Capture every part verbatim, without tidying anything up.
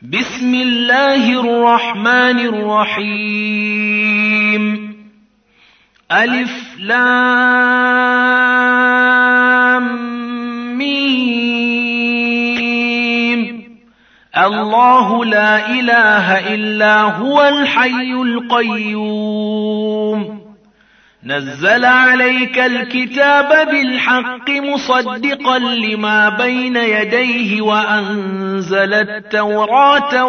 بسم الله الرحمن الرحيم. ألف لام ميم. الله لا إله إلا هو الحي القيوم. نزل عليك الكتاب بالحق مصدقا لما بين يديه وأنزل التوراة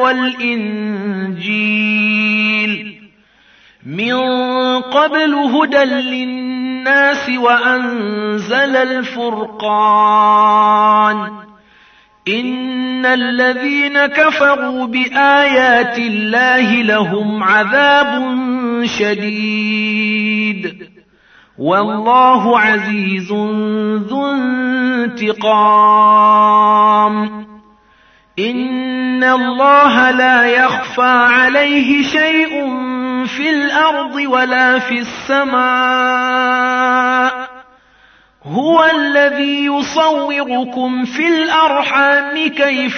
والإنجيل من قبل هدى للناس وأنزل الفرقان. إن الذين كفروا بآيات الله لهم عذاب شديد والله عزيز ذو انتقام. إن الله لا يخفى عليه شيء في الأرض ولا في السماء. هو الذي يصوركم في الأرحام كيف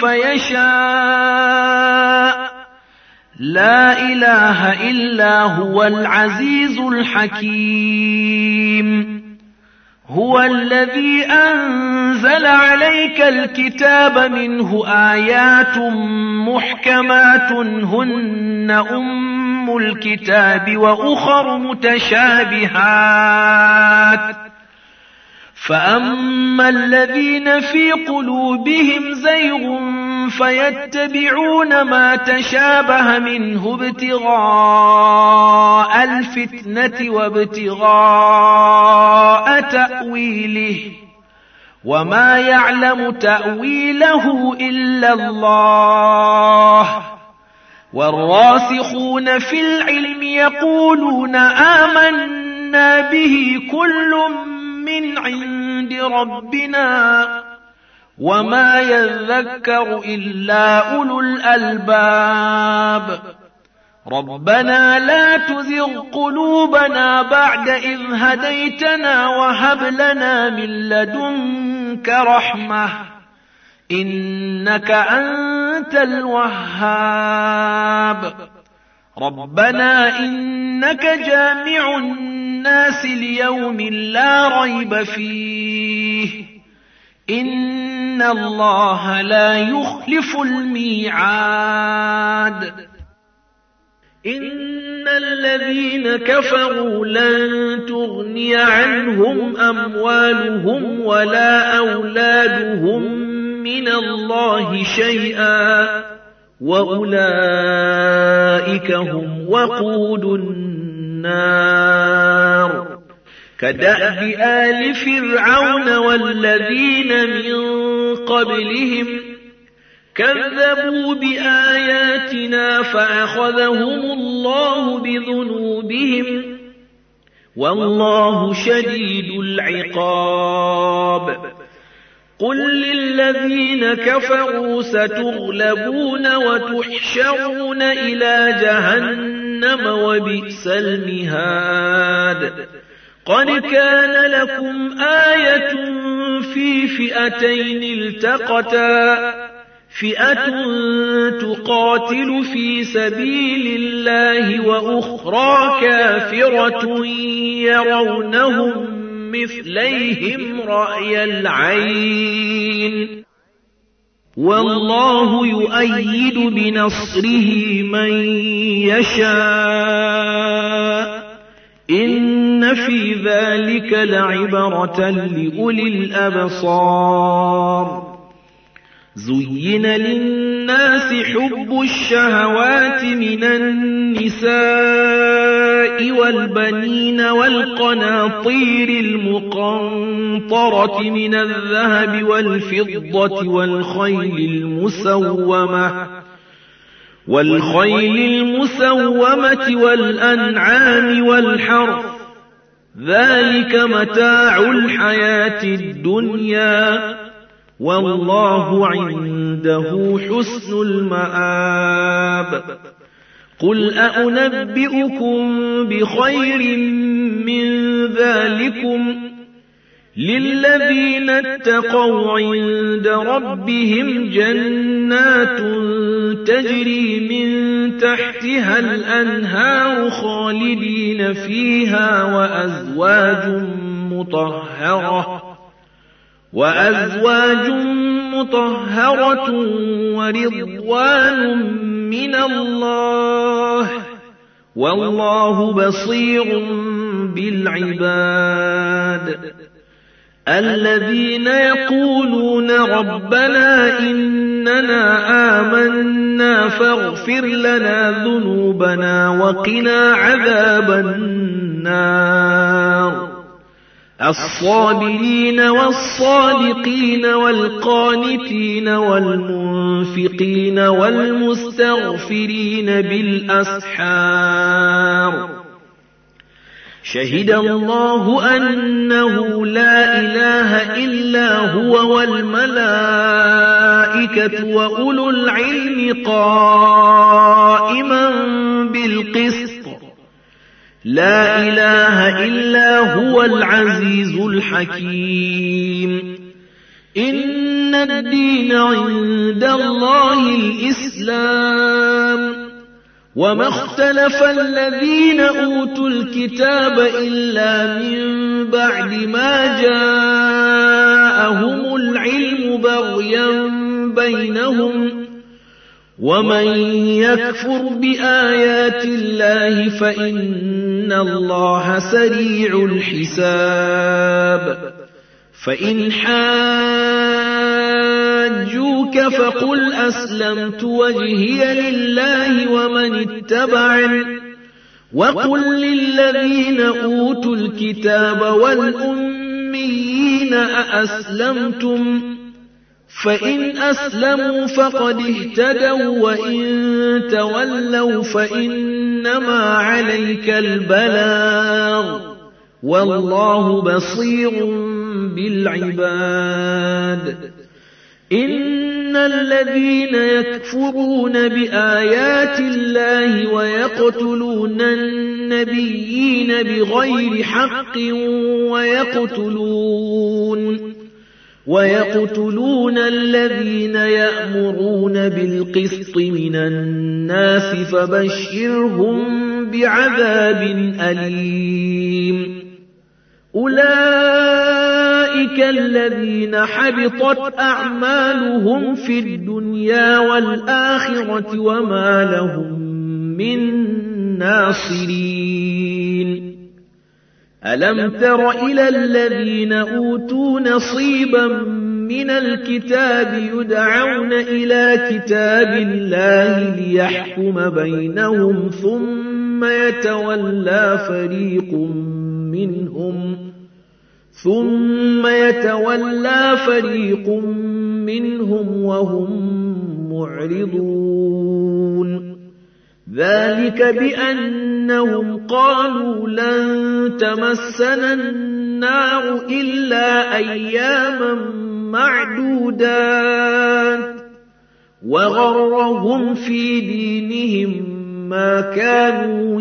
يشاء. لا إله إلا هو العزيز الحكيم. هو الذي أنزل عليك الكتاب منه آيات محكمات هن أم الكتاب وأخر متشابهات. فأما الذين في قلوبهم زيغ فيتبعون ما تشابه منه ابتغاء الفتنة وابتغاء تأويله وما يعلم تأويله إلا الله. والراسخون في العلم يقولون آمنا به كل من عند ربنا وما يذكر إلا أولو الألباب. ربنا لا تزغ قلوبنا بعد إذ هديتنا وهب لنا من لدنك رحمة إنك أنت الوهاب. ربنا إنك جامع الناس ليوم لا ريب فيه إن الله لا يخلف الميعاد. إن الذين كفروا لن تغني عنهم أموالهم ولا أولادهم من الله شيئا وأولئك هم وقود النار. كدأب آل فرعون والذين من قبلهم كذبوا بآياتنا فأخذهم الله بذنوبهم والله شديد العقاب. قل للذين كفروا ستغلبون وتحشرون إلى جهنم وبئس المهاد. قد كان لكم آية في فئتين التقتا فئة تقاتل في سبيل الله وأخرى كافرة يرونهم مثليهم رأي العين والله يؤيد بنصره من يشاء. إن في ذلك لعبرة لأولي الأبصار. زين للناس حب الشهوات من النساء والبنين والقناطير المقنطرة من الذهب والفضة والخيل المسومة والخيل المسومة والأنعام والحرث ذلك متاع الحياة الدنيا والله عنده حسن المآب. قل أأنبئكم بخير من ذلكم للذين اتقوا عند ربهم جنات تجري من تحتها الأنهار خالدين فيها وأزواج مطهرة وأزواج مطهرة ورضوان من الله والله بصير بالعباد الذين يقولون ربنا إننا آمنا فاغفر لنا ذنوبنا وقنا عذاب النار الصابرين والصادقين والقانتين والمنفقين والمستغفرين بالأسحار شهد الله أنه لا إله إلا هو والملائكة وأولو العلم قائما بالقسط لا إله إلا هو العزيز الحكيم إن الدين عند الله الإسلام وما اختلف الذين أوتوا الكتاب إلا من بعد ما جاءهم العلم بغيا بينهم ومن يكفر بآيات الله فإن الله سريع الحساب فإن حاجوك فقل أسلمت وجهي لله ومن اتبعني وقل للذين أوتوا الكتاب والأميين أأسلمتم فإن أسلموا فقد اهتدوا وإن تولوا فإنما عليك البلاغ والله بصير بالعباد إن الذين يكفرون بآيات الله ويقتلون النبيين بغير حق ويقتلون ويقتلون الذين يأمرون بالقسط من الناس فبشرهم بعذاب أليم أولئك الذين حبطت أعمالهم في الدنيا والآخرة وما لهم من ناصرين ألم تر إلى الذين أوتوا نصيبا من الكتاب يدعون إلى كتاب الله ليحكم بينهم ثم يتولى فريق منهم ثم يتولى فريق منهم وهم معرضون ذلك بأنهم قالوا لن تمسنا النار إلا أياما معدودات وغرهم في دينهم ما كانوا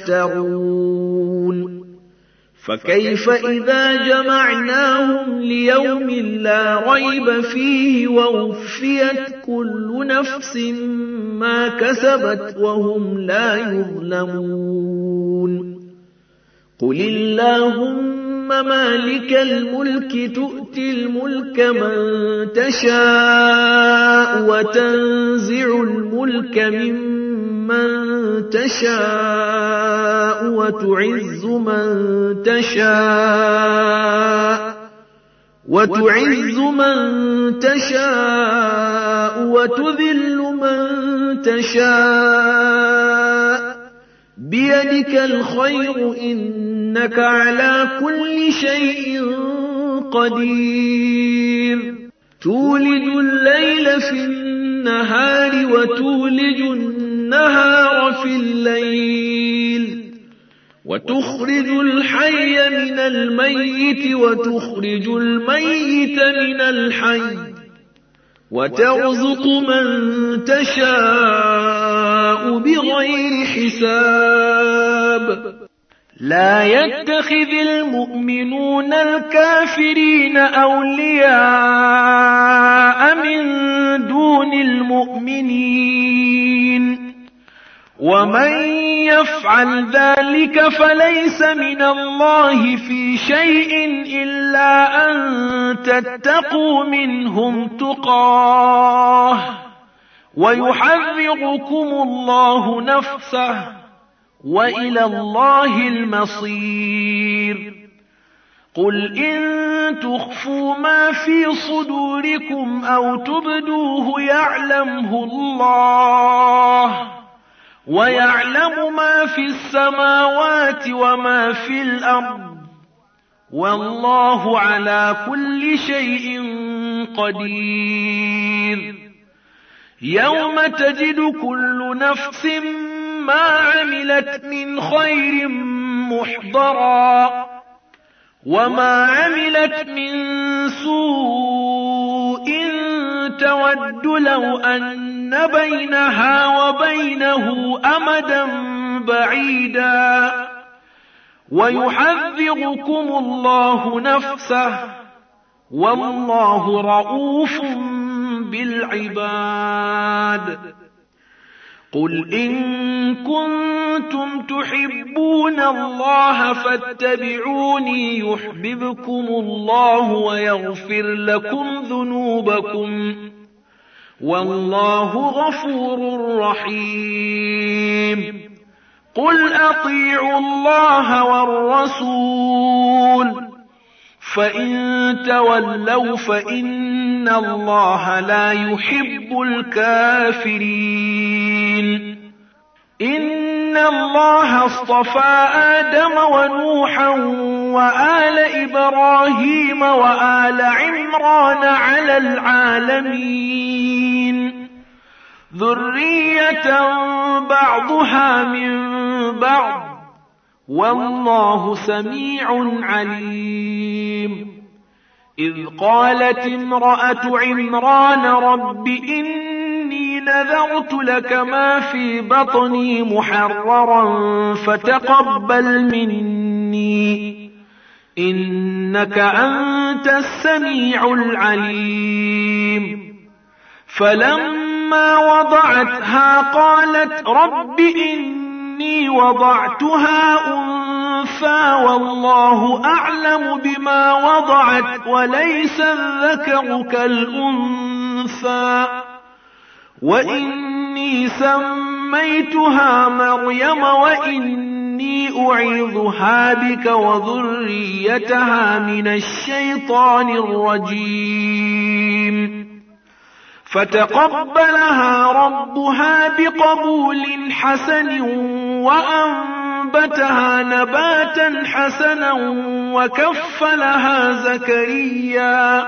يفترون فكيف إذا جمعناهم ليوم لا ريب فيه ووفيت كل نفس ما كسبت وهم لا يظلمون قل اللهم مالك الملك تؤتي الملك من تشاء وتنزع الملك ممن تشاء وتعز من تشاء وتعز من تشاء وتذل من تشاء بيدك الخير إنك على كل شيء قدير تولج الليل في النهار وتولج النهار في الليل وتخرج الحي من الميت وتخرج الميت من الحي وترزق من تشاء بغير حساب لا يتخذ المؤمنون الكافرين أولياء من دون المؤمنين ومن يفعل ذلك فليس من الله في شيء إلا أن تتقوا منهم تقاه ويحذركم الله نفسه وإلى الله المصير. قل إن تخفوا ما في صدوركم أو تبدوه يعلمه الله ويعلم ما في السماوات وما في الأرض والله على كل شيء قدير. يوم تجد كل نفس ما عملت من خير محضرا وما عملت من سوء تود لو أن بينها وبينه أمدا بعيدا ويحذركم الله نفسه والله رؤوف بالعباد. قل إن كنتم تحبون الله فاتبعوني يحببكم الله ويغفر لكم ذنوبكم والله غفور رحيم. قل أطيعوا الله والرسول فإن تولوا فإن الله لا يحب الكافرين. إن الله اصطفى آدم ونوحا وآل إبراهيم وآل عمران على العالمين ذرية بعضها من بعض والله سميع عليم. إذ قالت امرأة عمران رب إني نذرت لك ما في بطني محررا فتقبل مني إنك أنت السميع العليم. فلما وضعتها قالت رب إني وضعتها أنثى والله أعلم بما وضعت وليس الذكر كالأنثى وإني سميتها مريم وإني أعيذها بك وذريتها من الشيطان الرجيم. فتقبلها ربها بقبول حسن وأنبتها نباتا حسنا وكفلها زكريا.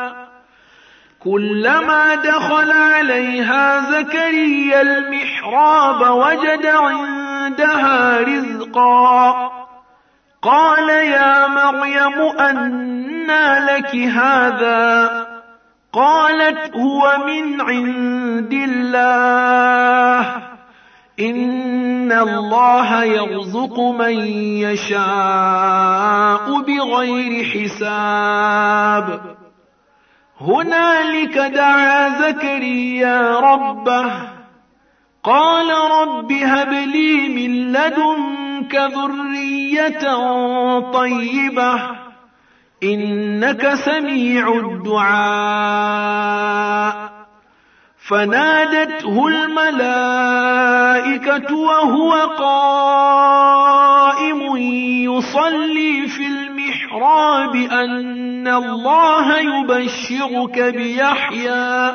كلما دخل عليها زكريا المحراب وجد عندها رزقا قال يا مريم أنى لك هذا؟ قالت هو من عند الله إن الله يرزق من يشاء بغير حساب. هنالك دعا زكريا ربه قال رب هب لي من لدنك ذرية طيبة إنك سميع الدعاء. فنادته الملائكة وهو قائم يصلي في المحراب أن الله يبشرك بيحيى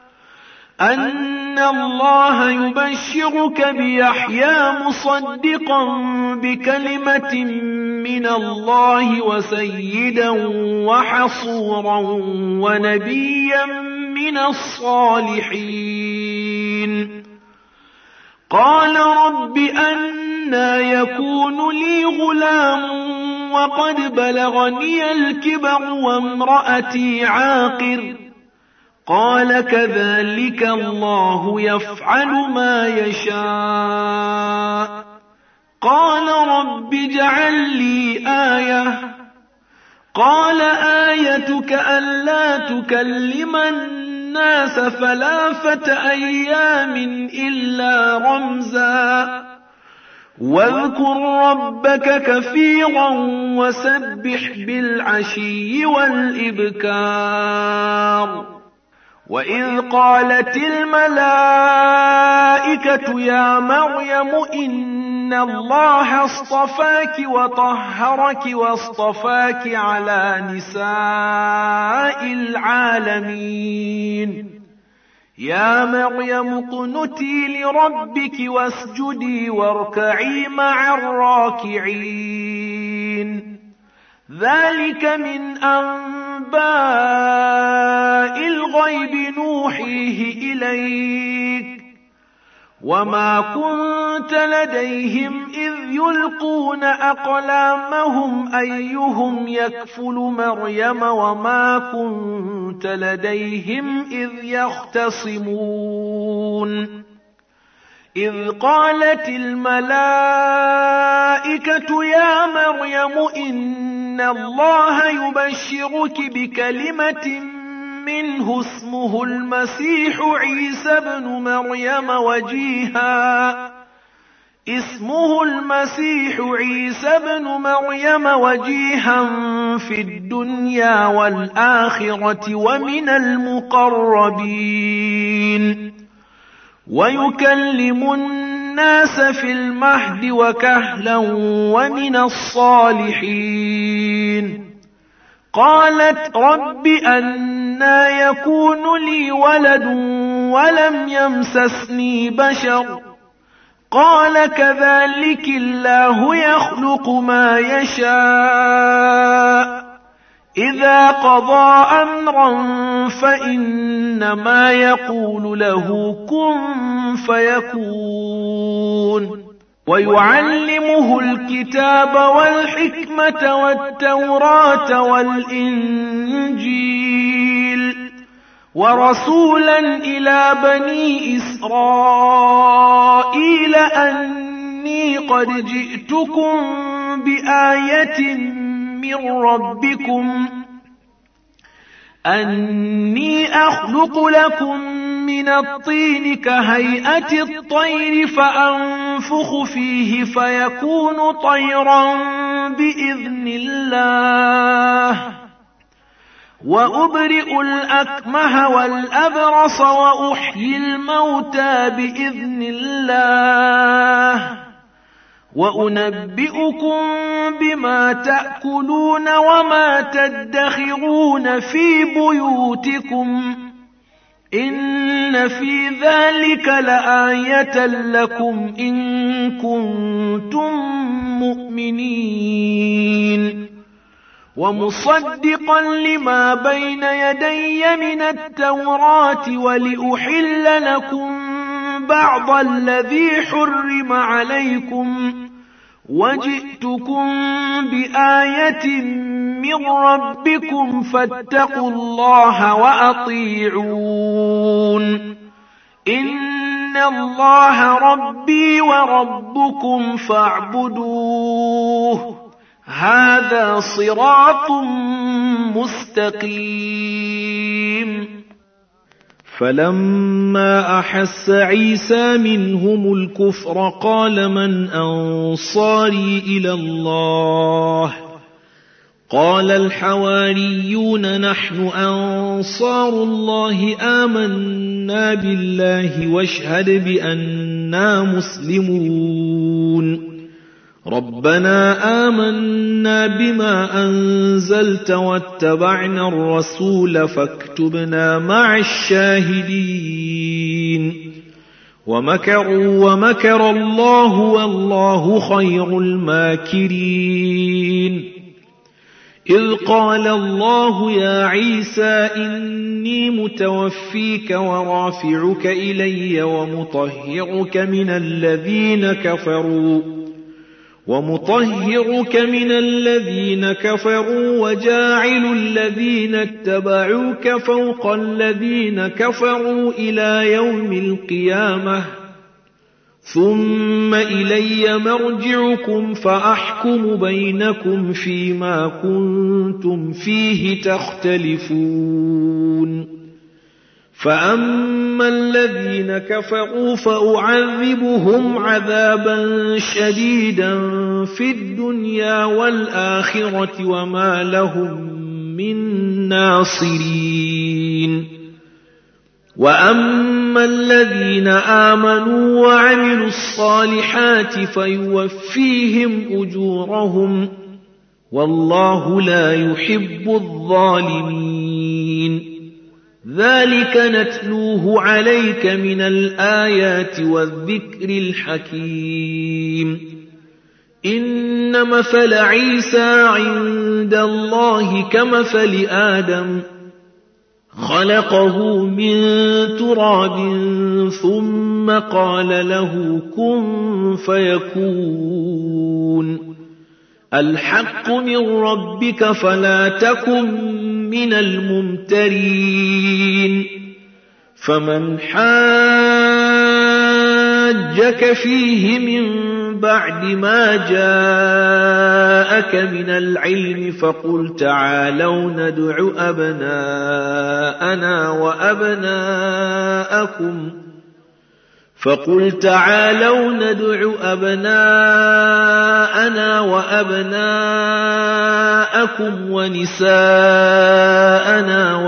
أن الله يبشرك بيحيى مصدقا بكلمة من الله وسيدا وحصورا ونبيا من الصالحين. قال رب أنى يكون لي غلام وقد بلغني الكبر وامرأتي عاقر؟ قال كذلك الله يفعل ما يشاء. قال رب اجعل لي آية. قال آيتك ألا تكلم الناس ثلاثة أيام إلا رمزا واذكر ربك كثيرا وسبح بالعشي والإبكار وإذ قالت الملائكة يا مريم إن الله اصطفاك وطهرك واصطفاك على نساء العالمين يا مريم اقنتي لربك واسجدي واركعي مع الراكعين ذلك من أنباء الغيب نوحيه إليك وما كنت لديهم إذ يلقون أقلامهم أيهم يكفل مريم وما كنت لديهم إذ يختصمون إذ قالت الملائكة يا مريم إن الله يبشرك بكلمة منه اسمه المسيح عيسى بن مريم وجيها اسمه المسيح عيسى بن مريم وجيها في الدنيا والآخرة ومن المقربين ويكلم الناس في المهد وكهلا ومن الصالحين قالت رب أنى يكون لي ولد ولم يمسسني بشر قال كذلك الله يخلق ما يشاء إذا قضى أمرا فإنما يقول له كن فيكون ويعلمه الكتاب والحكمة والتوراة والإنجيل ورسولا إلى بني إسرائيل أني قد جئتكم بآية من ربكم أني أخلق لكم من الطين كهيئة الطير فأنفخ فيه فيكون طيرا بإذن الله وأبرئ الأكمه والأبرص وأحيي الموتى بإذن الله وأنبئكم بما تأكلون وما تدخرون في بيوتكم إن في ذلك لآية لكم إن كنتم مؤمنين ومصدقا لما بين يدي من التوراة ولأحل لكم بعض الذي حرم عليكم وجئتكم بآية من ربكم فاتقوا الله وأطيعون إن الله ربي وربكم فاعبدوه هذا صراط مستقيم فلما أحس عيسى منهم الكفر قال من أنصاري إلى الله قال الحواريون نحن أنصار الله آمنا بالله واشهد بأننا مسلمون ربنا آمنا بما أنزلت واتبعنا الرسول فاكتبنا مع الشاهدين ومكروا ومكر الله والله خير الماكرين إذ قال الله يا عيسى إني متوفيك ورافعك إلي ومطهرك من الذين كفروا ومطهرك من الذين كفروا وجاعل الذين اتبعوك فوق الذين كفروا إلى يوم القيامة ثم إلي مرجعكم فأحكم بينكم فيما كنتم فيه تختلفون فأما الذين كفروا فأعذبهم عذابا شديدا في الدنيا والآخرة وما لهم من ناصرين وأما الذين آمنوا وعملوا الصالحات فيوفيهم أجورهم والله لا يحب الظالمين ذلك نتلوه عليك من الآيات والذكر الحكيم إن مثل عيسى عند الله كمثل آدم خلقه من تراب ثم قال له كن فيكون الحق من ربك فلا تكن من الممترين فمن حاجك فيه من بعد ما جاءك من العلم فقل تعالوا ندع أبناءنا وأبناءكم فقل تعالوا ندع أبناءنا وأبناءكم ونساءنا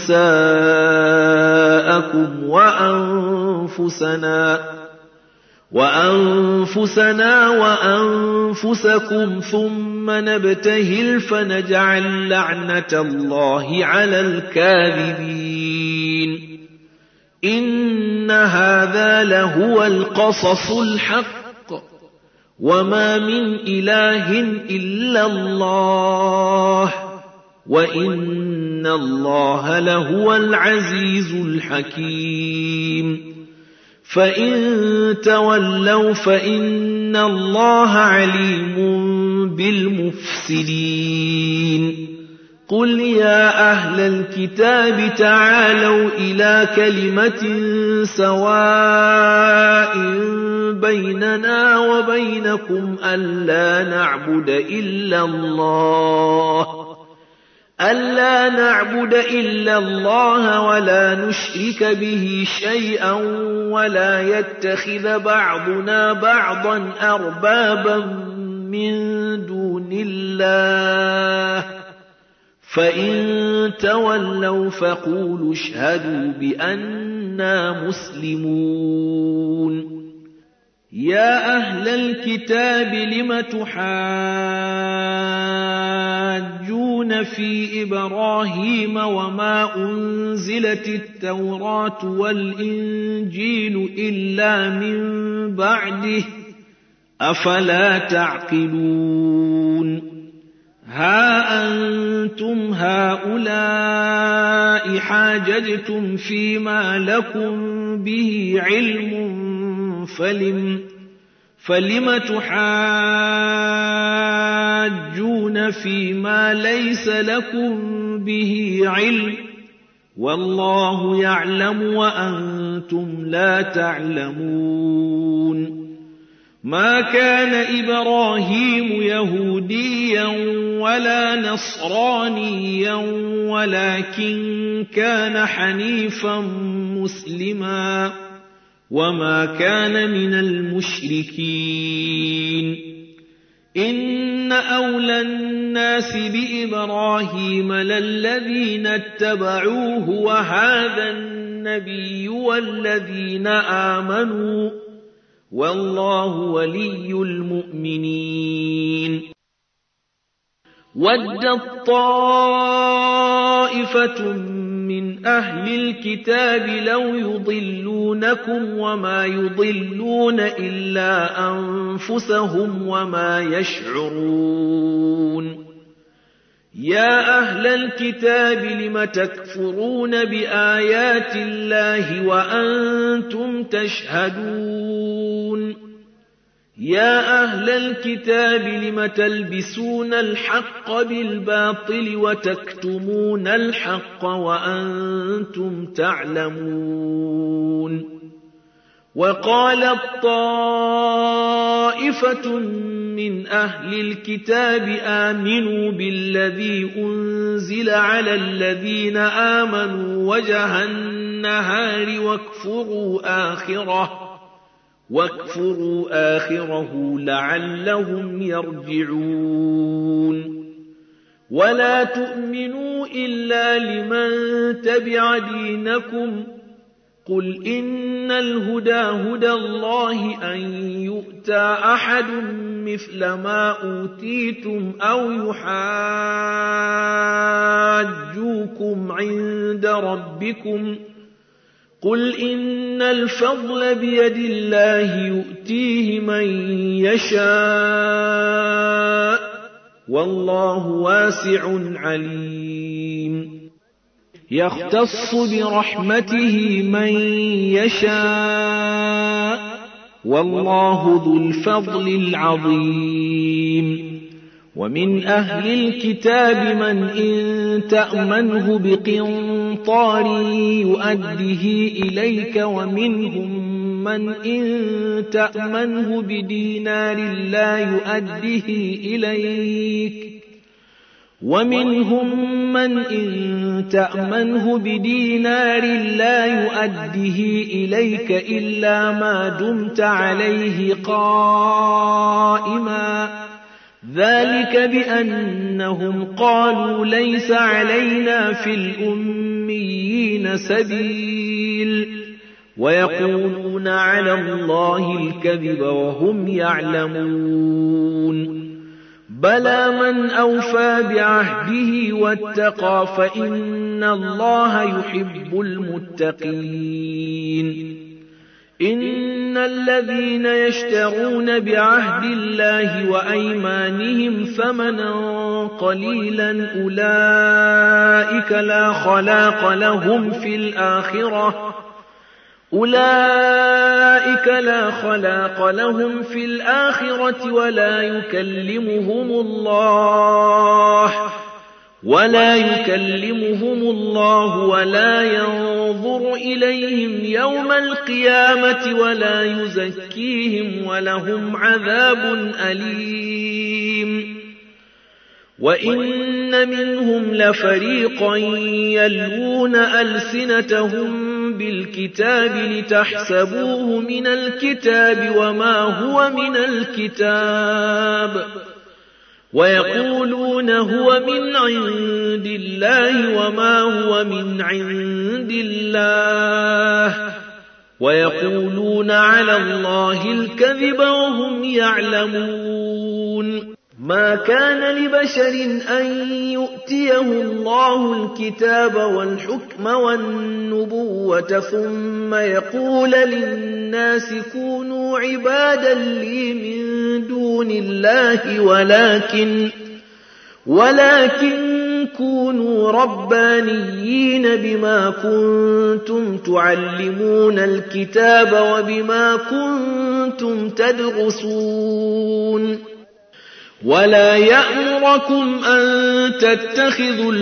ونساءكم وأنفسنا وأنفسنا وأنفسكم ثم نبتهل فنجعل لعنة الله على الكاذبين إن هذا لهو القصص الحق وما من إله إلا الله وإن الله لهو العزيز الحكيم فإن تولوا فإن الله عليم بالمفسدين قل يا أهل الكتاب تعالوا إلى كلمة سواء بيننا وبينكم ألا نعبد إلا الله ألا نعبد إلا الله ولا نشرك به شيئا ولا يتخذ بعضنا بعضا أربابا من دون الله فإن تولوا فقولوا اشهدوا بأننا مسلمون يا أهل الكتاب لم تحاجون في إبراهيم وما أنزلت التوراة والإنجيل إلا من بعده أفلا تعقلون ها أنتم هؤلاء حاججتم فيما لكم به علم فلم, فلم تحاجون فيما ليس لكم به علم والله يعلم وأنتم لا تعلمون ما كان إبراهيم يهوديا ولا نصرانيا ولكن كان حنيفا مسلما وما كان من المشركين إن أولى الناس بإبراهيم للذين اتبعوه وهذا النبي والذين آمنوا والله ولي المؤمنين ودت طائفة من أهل الكتاب لو يضلونكم وما يضلون إلا أنفسهم وما يشعرون يا أهل الكتاب لم تكفرون بآيات الله وأنتم تشهدون يا أهل الكتاب لم تلبسون الحق بالباطل وتكتمون الحق وأنتم تعلمون وقالت طائفة من أهل الكتاب آمنوا بالذي أنزل على الذين آمنوا وجه النهار النهار واكفروا آخره واكفروا آخره لعلهم يرجعون ولا تؤمنوا إلا لمن تبع دينكم قل إن الهدى هدى الله أن يؤتى أحد مثل ما أوتيتم أو يحاجوكم عند ربكم قل إن الفضل بيد الله يؤتيه من يشاء والله واسع عليم يختص برحمته من يشاء والله ذو الفضل العظيم ومن أهل الكتاب من إن تأمنه بقنطار يؤده إليك ومنهم من إن تأمنه بدينار لا يؤده إليك ومنهم من إن تأمنه بدينار لا يؤده إليك إلا ما دمت عليه قائما ذلك بأنهم قالوا ليس علينا في الأميين سبيل ويقولون على الله الكذب وهم يعلمون بلى من أوفى بعهده واتقى فإن الله يحب المتقين إن الذين يشترون بعهد الله وأيمانهم ثمنا قليلا أولئك لا خلاق لهم في الآخرة أولئك لا خلاق لهم في الآخرة ولا يكلمهم الله ولا يكلمهم الله ولا ينظر إليهم يوم القيامة ولا يزكيهم ولهم عذاب أليم وإن منهم لفريقا يلوون ألسنتهم بالكتاب لتحسبوه من الكتاب وما هو من الكتاب ويقولون هو من عند الله وما هو من عند الله ويقولون على الله الكذب وهم يعلمون ما كان لبشر أن يؤتيه الله الكتاب والحكم والنبوة ثم يقول للناس كونوا عبادا لي من دون الله ولكن ولكن كونوا ربانيين بما كنتم تعلمون الكتاب وبما كنتم تدرسون ولا يأمركم أن تتخذوا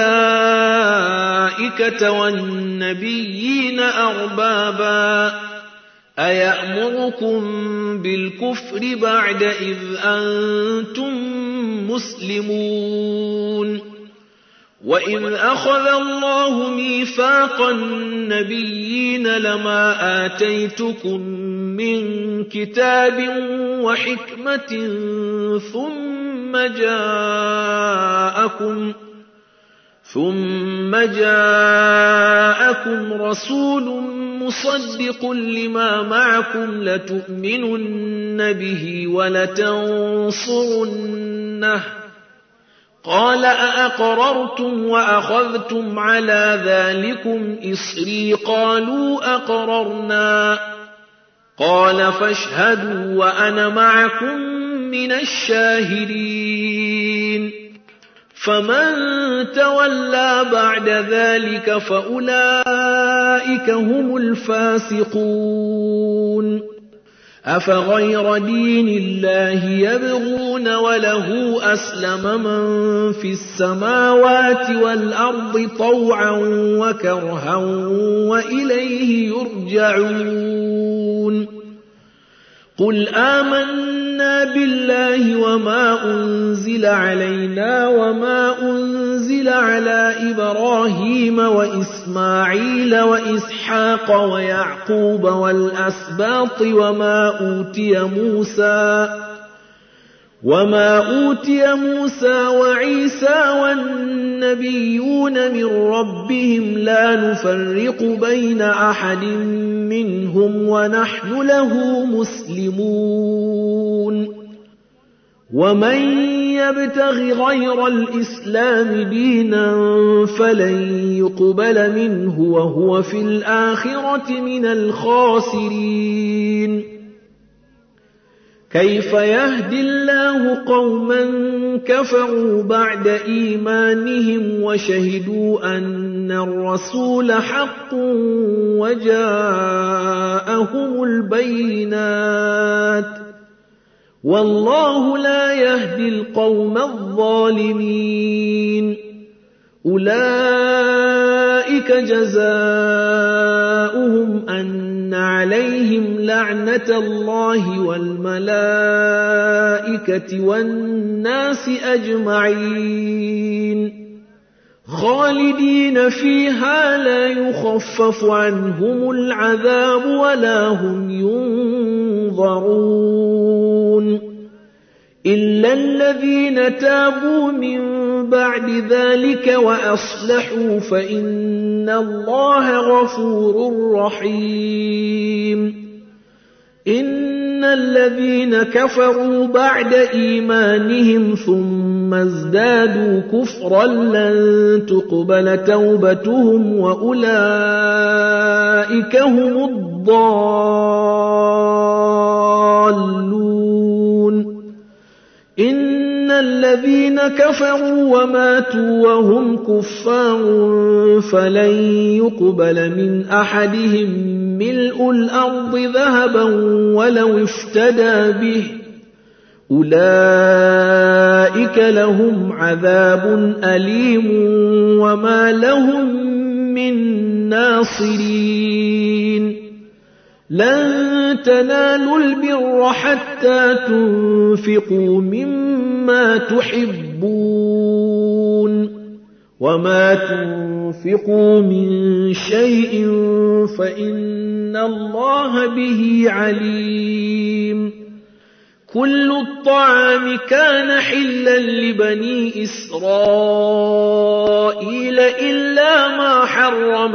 الملائكة والنبيين أربابا أيأمركم بالكفر بعد إذ أنتم مسلمون وإذ أخذ الله ميثاق النبيين لما آتيتكم من كتاب وحكمة ثم جاءكم ثم جاءكم رسول مصدق لما معكم لتؤمنن به ولتنصرنه قال أأقررتم وأخذتم على ذلكم إصري قالوا أقررنا قال فاشهدوا وأنا معكم من الشاهدين فمن تولى بعد ذلك فأولئك هم الفاسقون أفغير دين الله يبغون وله أسلم من في السماوات والأرض طوعا وكرها وإليه يرجعون قل آمنا بالله وما أنزل علينا وما أنزل على إبراهيم وإسماعيل وإسحاق ويعقوب والأسباط وما أوتي موسى وما أوتي موسى وعيسى والنبيون من ربهم لا نفرق بين أحد منهم ونحن له مسلمون ومن يبتغ غير الإسلام دينا فلن يقبل منه وهو في الآخرة من الخاسرين كيف يهدي الله قوما كفروا بعد إيمانهم وشهدوا أن الرسول حق وجاءهم البينات والله لا يهدي القوم الظالمين أولئك جزاؤهم أن عليهم لعنة الله والملائكة والناس أجمعين خالدين فيها لا يخفف عنهم العذاب ولا هم ينظرون إلا الذين تابوا من بعد ذلك وأصلحوا فإن الله غفور رحيم إن الذين كفروا بعد إيمانهم ثم ازدادوا كفرا لن تقبل توبتهم وأولئك هم الضالون إن الذين كفروا وماتوا وهم كفار فلن يقبل من أحدهم ملء الأرض ذهبا ولو افتدى به أولئك لهم عذاب أليم وما لهم من ناصرين لن تنالوا البر حتى تنفقوا مما تحبون وما تنفقوا من شيء فإن الله به عليم كل الطعام كان حلا لبني إسرائيل إلا ما حرم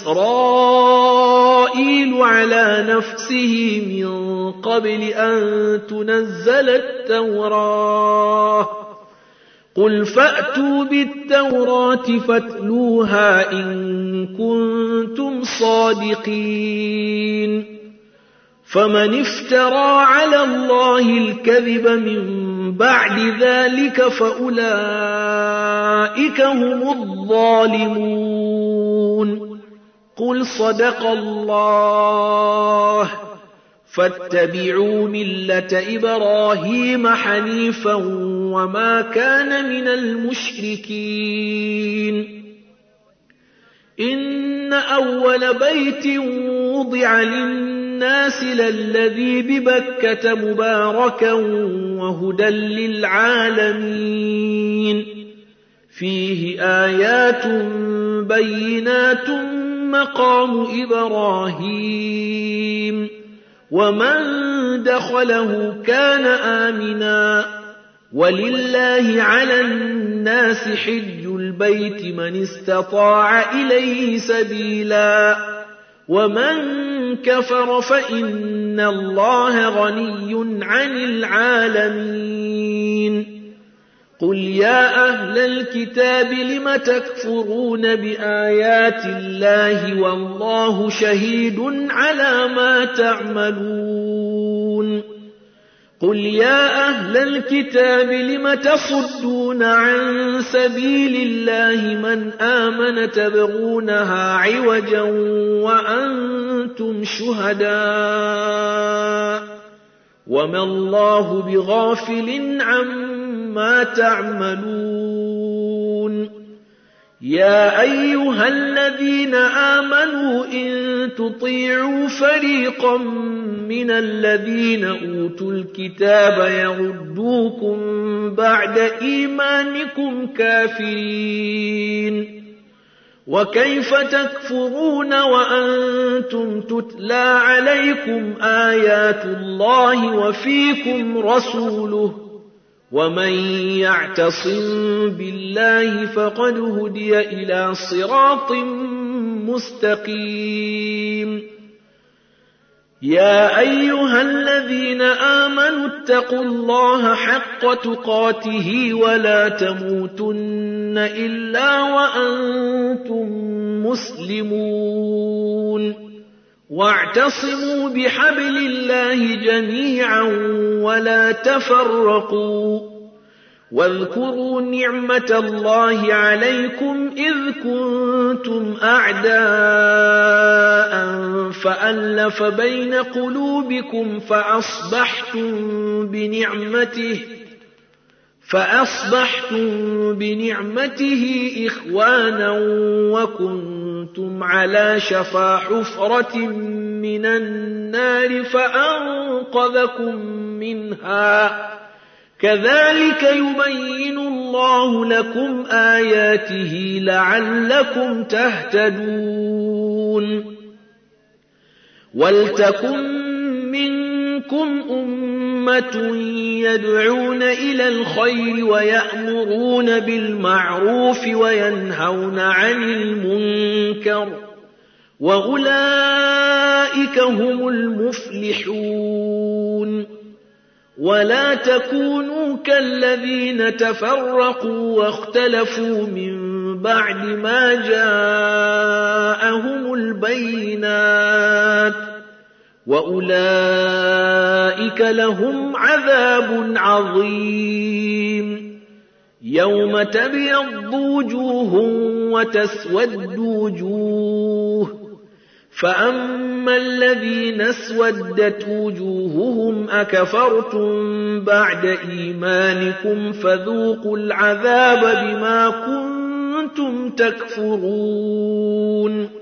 إسرائيل على نفسه من قبل أن تنزل التوراة قل فأتوا بالتوراة فاتلوها إن كنتم صادقين فمن افترى على الله الكذب من بعد ذلك فأولئك هم الظالمون قل صدق الله فاتبعوا ملة إبراهيم حنيفا وما كان من المشركين إن أول بيت وضع للناس للذي ببكة مباركا وهدى للعالمين فيه آيات بينات مقام إبراهيم ومن دخله كان آمنا ولله على الناس حج البيت من استطاع إليه سبيلا ومن كفر فإن الله غني عن العالمين قل يا أهل الكتاب لم تكفرون بآيات الله والله شهيد على ما تعملون قل يا أهل الكتاب لم تصدون عن سبيل الله من آمن تبغونها عوجا وأنتم شهداء وما الله بغافل عما تعملون يا أيها الذين آمنوا إن تطيعوا فريقا من الذين أوتوا الكتاب يردوكم بعد إيمانكم كافرين وكيف تكفرون وأنتم تتلى عليكم آيات الله وفيكم رسوله ومن يعتصم بالله فقد هدي إلى صراط مستقيم يا أيها الذين آمنوا اتقوا الله حق تقاته ولا تموتن إلا وأنتم مسلمون واعتصموا بحبل الله جميعا ولا تفرقوا واذكروا نعمة الله عليكم إذ كنتم أعداء فألف بين قلوبكم فأصبحتم بنعمته فأصبحتم بنعمته إخوانا وكنتم على شفا حفرة من النار فأنقذكم منها كذلك يبين الله لكم آياته لعلكم تهتدون ولتكن منكم أمة يدعون إلى الخير ويأمرون بالمعروف وينهون عن المنكر وأولئك هم المفلحون ولا تكونوا كالذين تفرقوا واختلفوا من بعد ما جاءهم البينات وأولئك لهم عذاب عظيم يوم تبيض وجوه وتسود وجوه فأما الذين اسودت وجوههم أكفرتم بعد إيمانكم فذوقوا العذاب بما كنتم تكفرون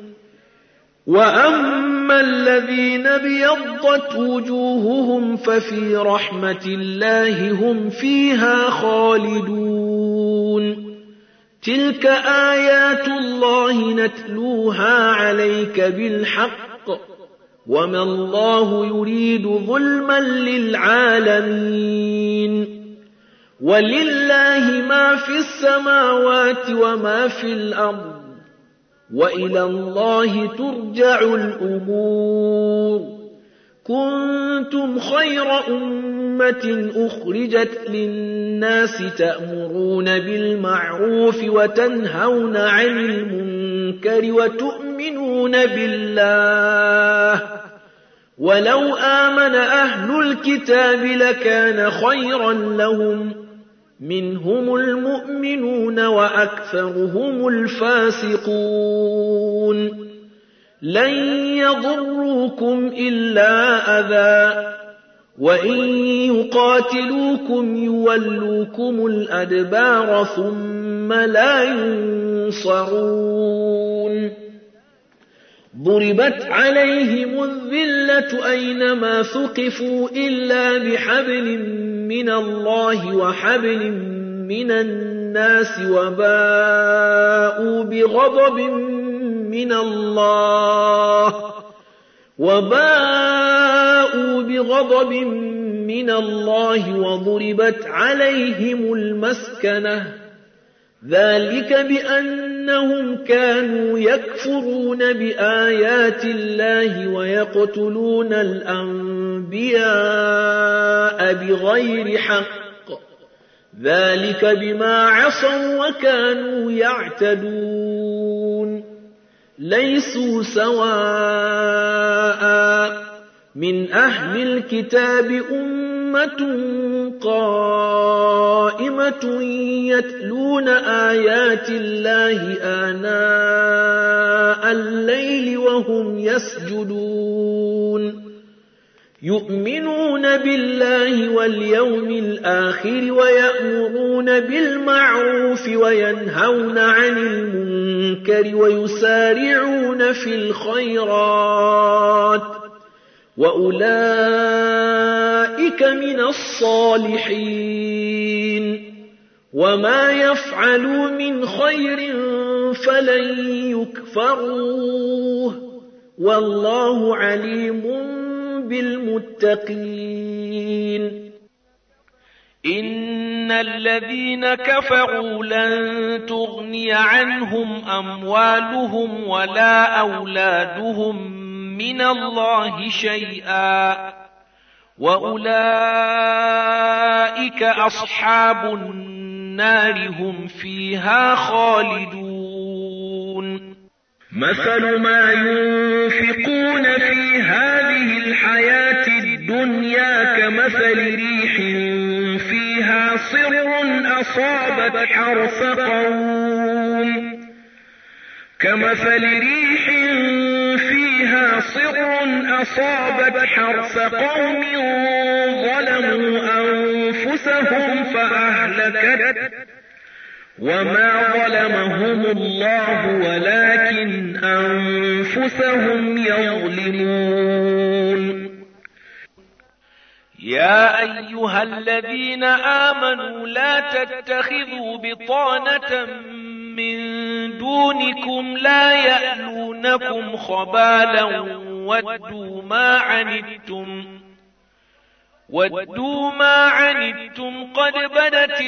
وأما الذين ابيضت وجوههم ففي رحمة الله هم فيها خالدون تلك آيات الله نتلوها عليك بالحق وما الله يريد ظلما للعالمين ولله ما في السماوات وما في الأرض وإلى الله ترجع الأمور كنتم خير أمة أخرجت للناس تأمرون بالمعروف وتنهون عن المنكر وتؤمنون بالله ولو آمن أهل الكتاب لكان خيرا لهم منهم المؤمنون وأكثرهم الفاسقون لن يضروكم إلا أذى وإن يقاتلوكم يولوكم الأدبار ثم لا ينصرون ضربت عليهم الذلة أينما ثقفوا إلا بحبل من الله وحبل من الناس وباءوا بغضب من الله وباءوا بغضب من الله وضربت عليهم المسكنة ذلك بأنهم كانوا يكفرون بآيات الله ويقتلون الأنبياء بغير حق ذلك بما عصوا وكانوا يعتدون ليسوا سواء من أهل الكتاب أمة قائمة يتلون آيات الله آناء الليل وهم يسجدون يؤمنون بالله واليوم الآخر ويأمرون بالمعروف وينهون عن المنكر ويسارعون في الخيرات وأولئك من الصالحين وما يفعلوا من خير فلن يكفروه والله عليم بالمتقين. إن الذين كفروا لن تغني عنهم أموالهم ولا أولادهم من الله شيئا وأولئك أصحاب النار هم فيها خالدون. مثل ما ينفقون في هذه الحياة الدنيا كمثل ريح فيها صر أصابت حرث قوم كمثل ريح فيها صر أصابت حرث قوم ظلموا أنفسهم فأهلكت وما ظلمهم الله ولكن أنفسهم يظلمون. يا أيها الذين آمنوا لا تتخذوا بطانة من دونكم لا يألونكم خبالا ودوا ما عنتم ودوا ما عنتم قد بدت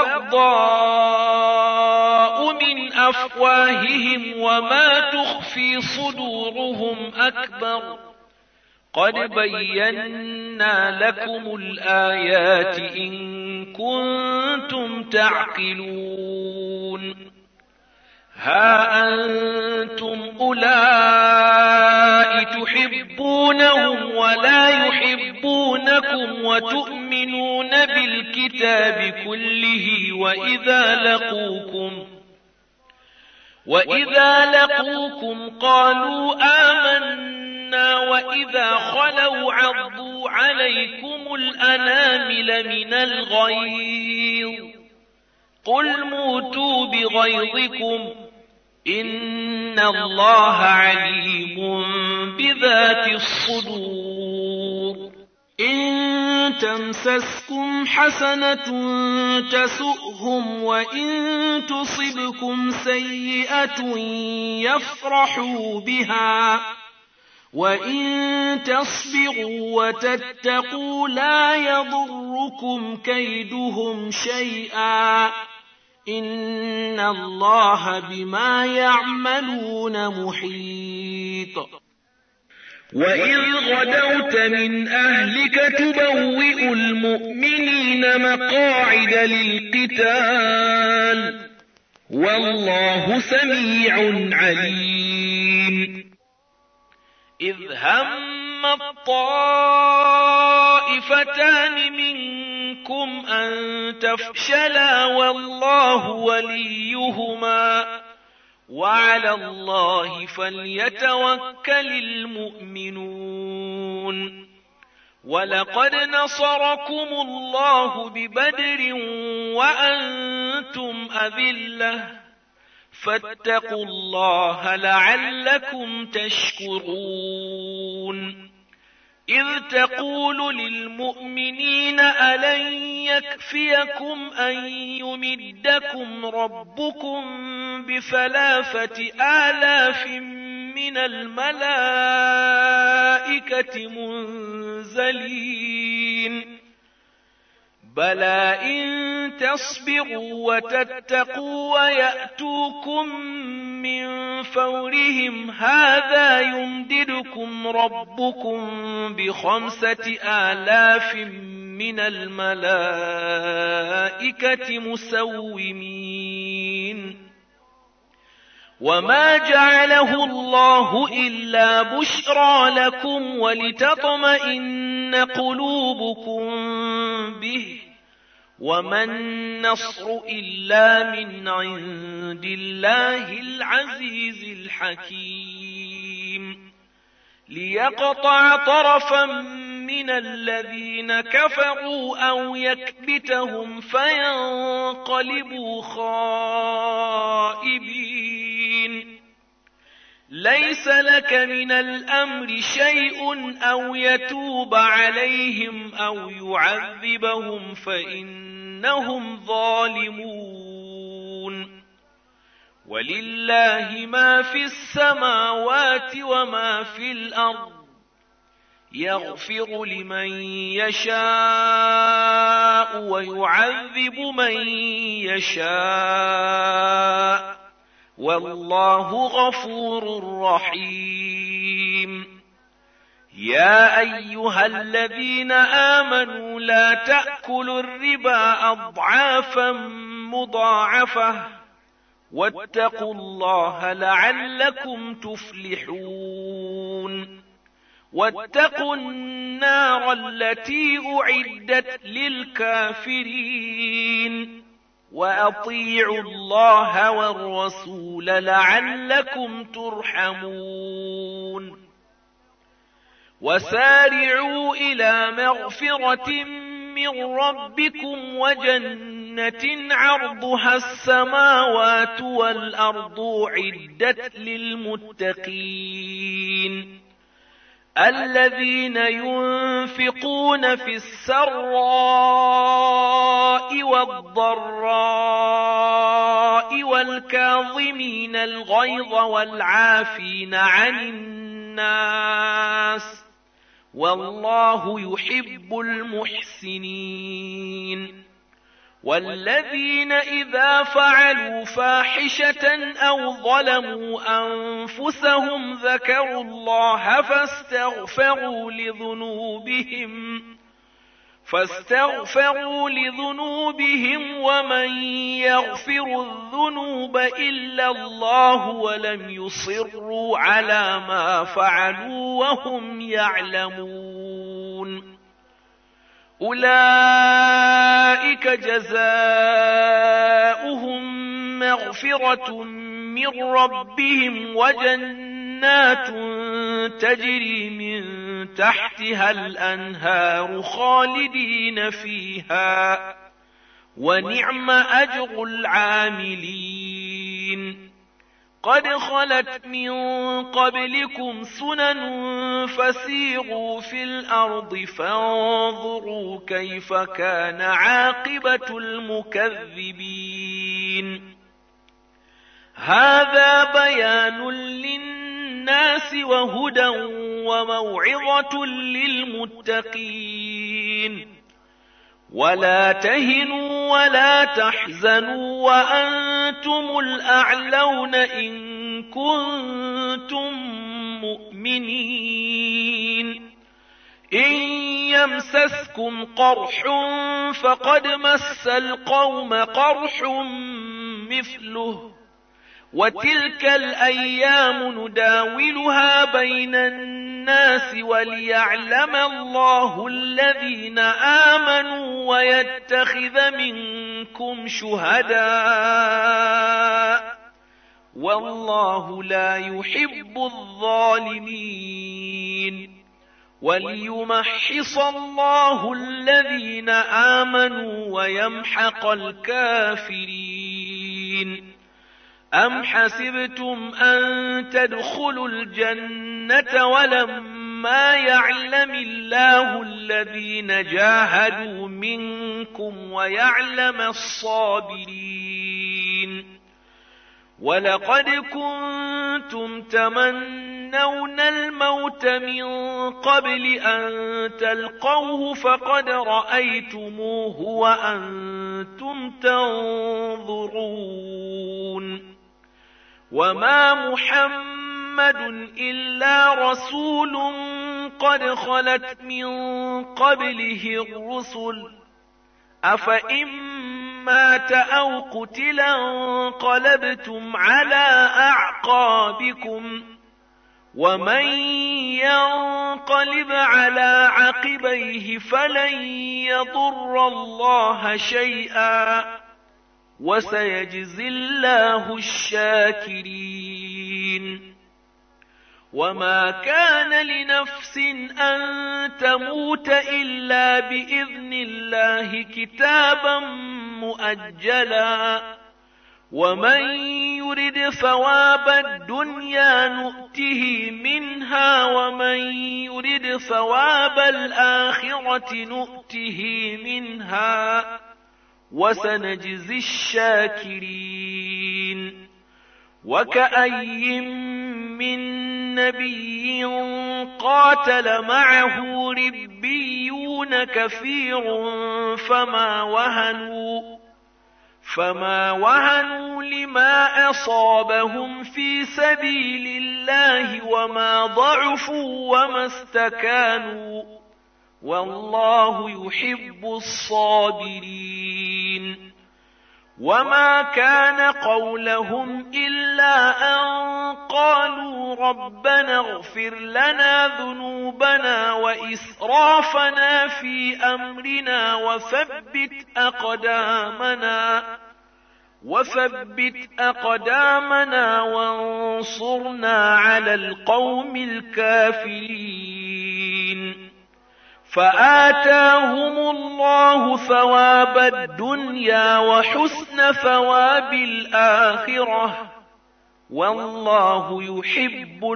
البغضاء من أفواههم وما تخفي صدورهم أكبر قد بينا لكم الآيات إن كنتم تعقلون. ها أنتم أولئك تحبونهم ولا يحبونكم وتؤمنون بالكتاب كله وإذا لقوكم وإذا لقوكم قالوا آمنا وإذا خلوا عضوا عليكم الأنامل من الغيظ قل موتوا بغيظكم إن الله عليم بذات الصدور. إن تمسسكم حسنة تسؤهم وإن تصبكم سيئة يفرحوا بها وإن تصبروا وتتقوا لا يضركم كيدهم شيئا إن الله بما يعملون محيط. وإذ غدوت من أهلك تبوئ المؤمنين مقاعد للقتال والله سميع عليم. إذ هم الطائفتان منكم أن تفشلا والله وليهما وعلى الله فليتوكل المؤمنون. ولقد نصركم الله ببدر وأنتم أذلة فاتقوا الله لعلكم تشكرون. إذ تقول للمؤمنين ألن يكفيكم أن يمدكم ربكم بثلاثة آلاف من الملائكة منزلين بلى إن تصبروا وتتقوا ويأتوكم من فورهم هذا يمددكم ربكم بخمسة آلاف من الملائكة مسومين. وما جعله الله إلا بشرى لكم ولتطمئن قلوبكم به وما النصر إلا من عند الله العزيز الحكيم. ليقطع طرفا من الذين كفروا أو يكبتهم فينقلبوا خائبين ليس لك من الأمر شيء أو يتوب عليهم أو يعذبهم فإنهم ظالمون ولله ما في السماوات وما في الأرض يغفر لمن يشاء ويعذب من يشاء والله غفور رحيم يا أيها الذين آمنوا لا تأكلوا الربا أضعافا مضاعفة واتقوا الله لعلكم تفلحون واتقوا النار التي أعدت للكافرين وأطيعوا الله والرسول لعلكم ترحمون وسارعوا إلى مغفرة من ربكم وجنة عرضها السماوات والأرض أعدت للمتقين الذين ينفقون في السراء والضراء والكاظمين الغيظ والعافين عن الناس والله يحب المحسنين والذين إذا فعلوا فاحشة أو ظلموا أنفسهم ذكروا الله فاستغفروا لذنوبهم فاستغفروا لذنوبهم ومن يغفر الذنوب إلا الله ولم يصروا على ما فعلوا وهم يعلمون أولئك جزاؤهم مغفرة من ربهم وجنات تجري من تحتها الأنهار خالدين فيها ونعم أجر العاملين قد خلت من قبلكم سنن فسيروا في الأرض فانظروا كيف كان عاقبة المكذبين هذا بيان للناس وهدى وموعظة للمتقين ولا تهنوا ولا تحزنوا وأنتم الأعلون إن كنتم مؤمنين إن يمسسكم قرح فقد مس القوم قرح مثله وتلك الأيام نداولها بين الناس وليعلم الله الذين آمنوا ويتخذ منكم شهداء والله لا يحب الظالمين وليمحص الله الذين آمنوا ويمحق الكافرين أم حسبتم أن تدخلوا الجنة ولما يعلم الله الذين جاهدوا منكم ويعلم الصابرين ولقد كنتم تمنون الموت من قبل أن تلقوه فقد رأيتموه وأنتم تنظرون وما محمد إلا رسول قد خلت من قبله الرسل أفإن مات أو قتلا انقلبتم على أعقابكم ومن ينقلب على عقبيه فلن يضر الله شيئا وسيجزي الله الشاكرين وما كان لنفس أن تموت إلا بإذن الله كتابا مؤجلا ومن يرد ثواب الدنيا نؤته منها ومن يرد ثواب الآخرة نؤته منها وسنجزي الشاكرين وكأي من نبي قاتل معه ربيون كثير فما وهنوا فما وهنوا لما أصابهم في سبيل الله وما ضعفوا وما استكانوا والله يحب الصابرين وما كان قولهم إلا أن قالوا ربنا اغفر لنا ذنوبنا وإسرافنا في أمرنا وثبت أقدامنا وثبت أقدامنا وانصرنا على القوم الكافرين فآتاهم الله ثواب الدنيا وحسن ثواب الآخرة والله يحب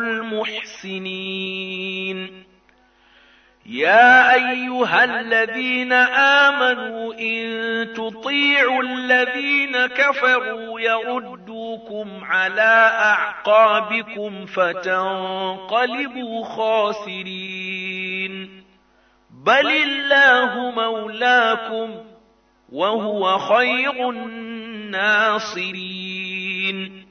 المحسنين يا أيها الذين آمنوا إن تطيعوا الذين كفروا يردوكم على أعقابكم فتنقلبوا خاسرين بل الله مولاكم وهو خير الناصرين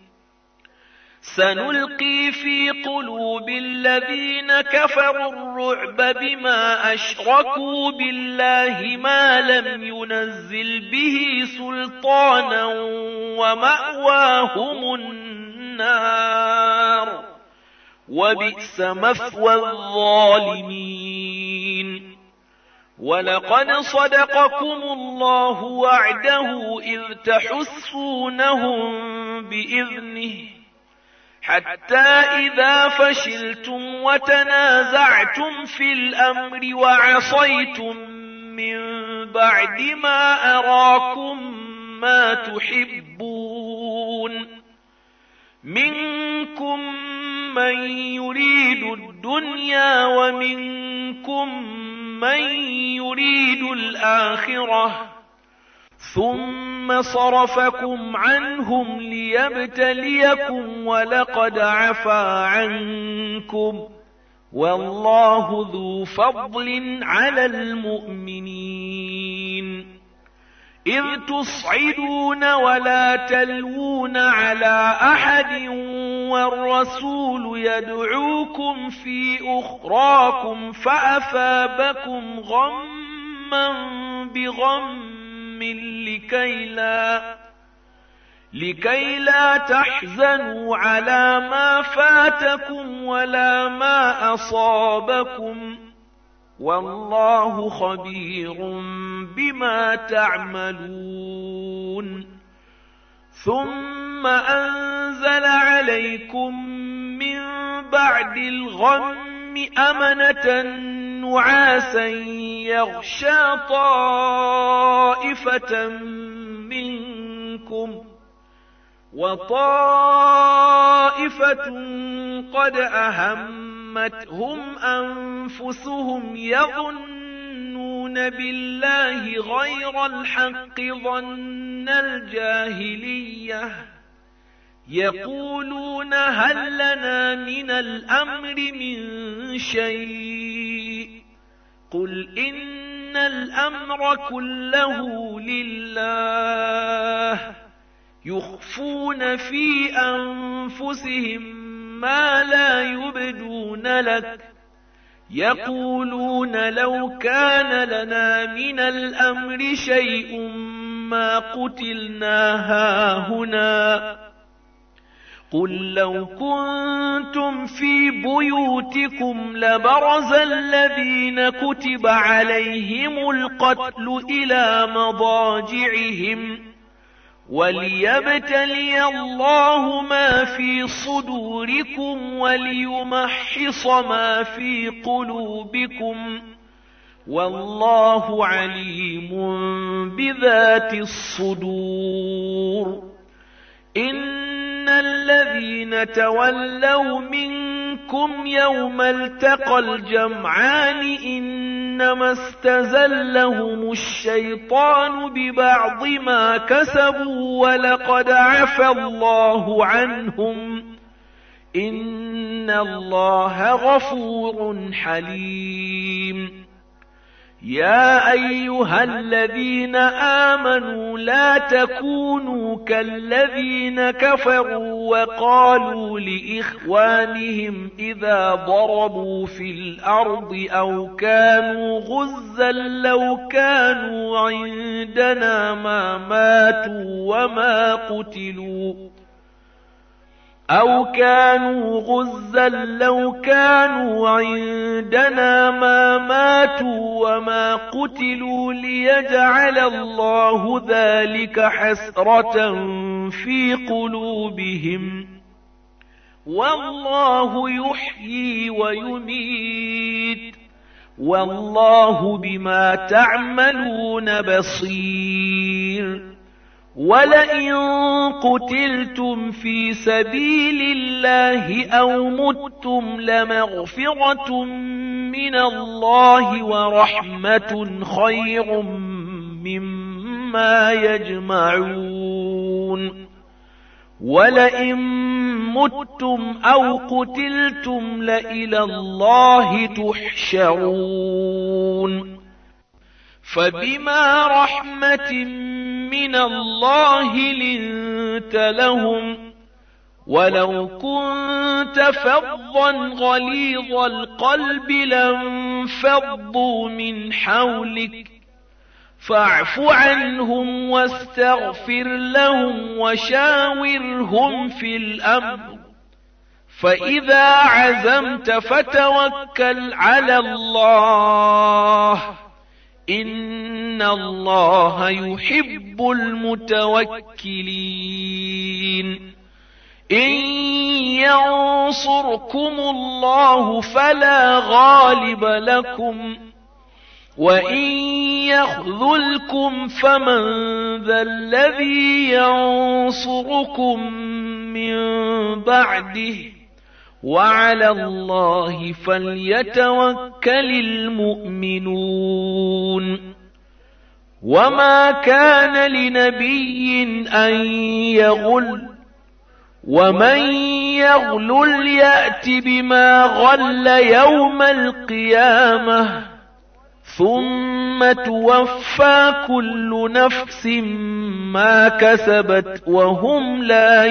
سنلقي في قلوب الذين كفروا الرعب بما أشركوا بالله ما لم ينزل به سلطانا ومأواهم النار وبئس مثوى الظالمين ولقد صدقكم الله وعده إذ تحسونهم بإذنه حتى إذا فشلتم وتنازعتم في الأمر وعصيتم من بعد ما أراكم ما تحبون منكم من يريد الدنيا ومنكم من يريد الآخرة ثم صرفكم عنهم ليبتليكم ولقد عفا عنكم والله ذو فضل على المؤمنين إذ تصعدون ولا تلوون على أحد والرسول يدعوكم في أخراكم فأثابكم غما بغم لكي لا, لكي لا تحزنوا على ما فاتكم ولا ما أصابكم والله خبير بما تعملون ثم أنزل عليكم من بعد الغم أمنة نعاسا يغشى طائفة منكم وطائفة قد أهمتهم أنفسهم يظنون بالله غير الحق ظن الجاهلية يقولون هل لنا من الأمر من شيء قل إن الأمر كله لله يخفون في أنفسهم ما لا يبدون لك يقولون لو كان لنا من الأمر شيء ما قتلنا هاهنا قل لو كنتم في بيوتكم لبرز الذين كتب عليهم القتل إلى مضاجعهم وليبتلي الله ما في صدوركم وليمحص ما في قلوبكم والله عليم بذات الصدور. إن الذين تولوا منكم يوم التقى الجمعان إنما استزلهم الشيطان ببعض ما كسبوا ولقد عفى الله عنهم إن الله غفور حليم. يا أيها الذين آمنوا لا تكونوا كالذين كفروا وقالوا لإخوانهم إذا ضربوا في الأرض أو كانوا غزا لو كانوا عندنا ما ماتوا وما قتلوا أو كانوا غزا لو كانوا عندنا ما ماتوا وما قتلوا ليجعل الله ذلك حسرة في قلوبهم والله يحيي ويميت والله بما تعملون بصير. ولئن قتلتم في سبيل الله أو متم لمغفرة من الله ورحمة خير مما يجمعون. ولئن متم أو قتلتم لإلى الله تحشرون. فبما رحمة من الله لنت لهم ولو كنت فظا غليظ القلب لانفضوا من حولك فاعف عنهم واستغفر لهم وشاورهم في الأمر فإذا عزمت فتوكل على الله إن الله يحب المتوكلين. إن ينصركم الله فلا غالب لكم وإن يخذلكم فمن ذا الذي ينصركم من بعده وعلى الله فليتوكل المؤمنون. وما كان لنبي أن يغل ومن يغلل يأت بما غل يوم القيامة ثم توفى كل نفس ما كسبت وهم لا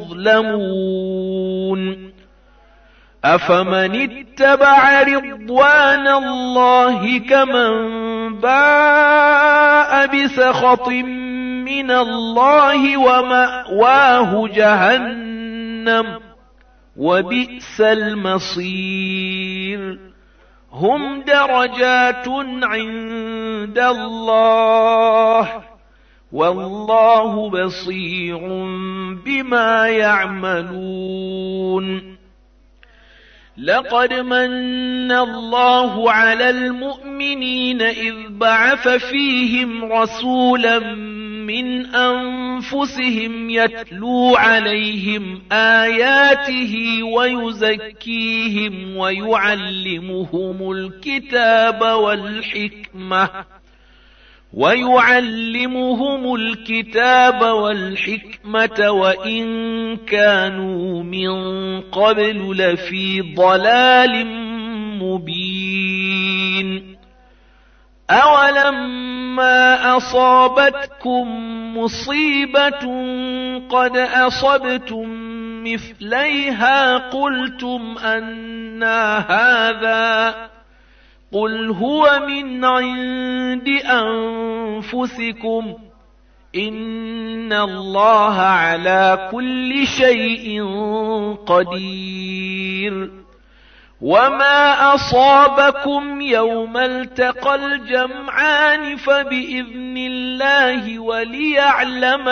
يظلمون. أفمن اتبع رضوان الله كمن باء بسخط من الله ومأواه جهنم وبئس المصير. هم درجات عند الله والله بصير بما يعملون. لقد من الله على المؤمنين إذ بعث فيهم رسولا من أنفسهم يتلو عليهم آياته ويزكيهم ويعلمهم الكتاب والحكمة ويعلمهم الكتاب والحكمة وإن كانوا من قبل لفي ضلال مبين. أولما أصابتكم مصيبة قد أصبتم مثليها قلتم أنى هذا قل هو من عند أنفسكم إن الله على كل شيء قدير. وما أصابكم يوم التقى الجمعان فبإذن الله وليعلم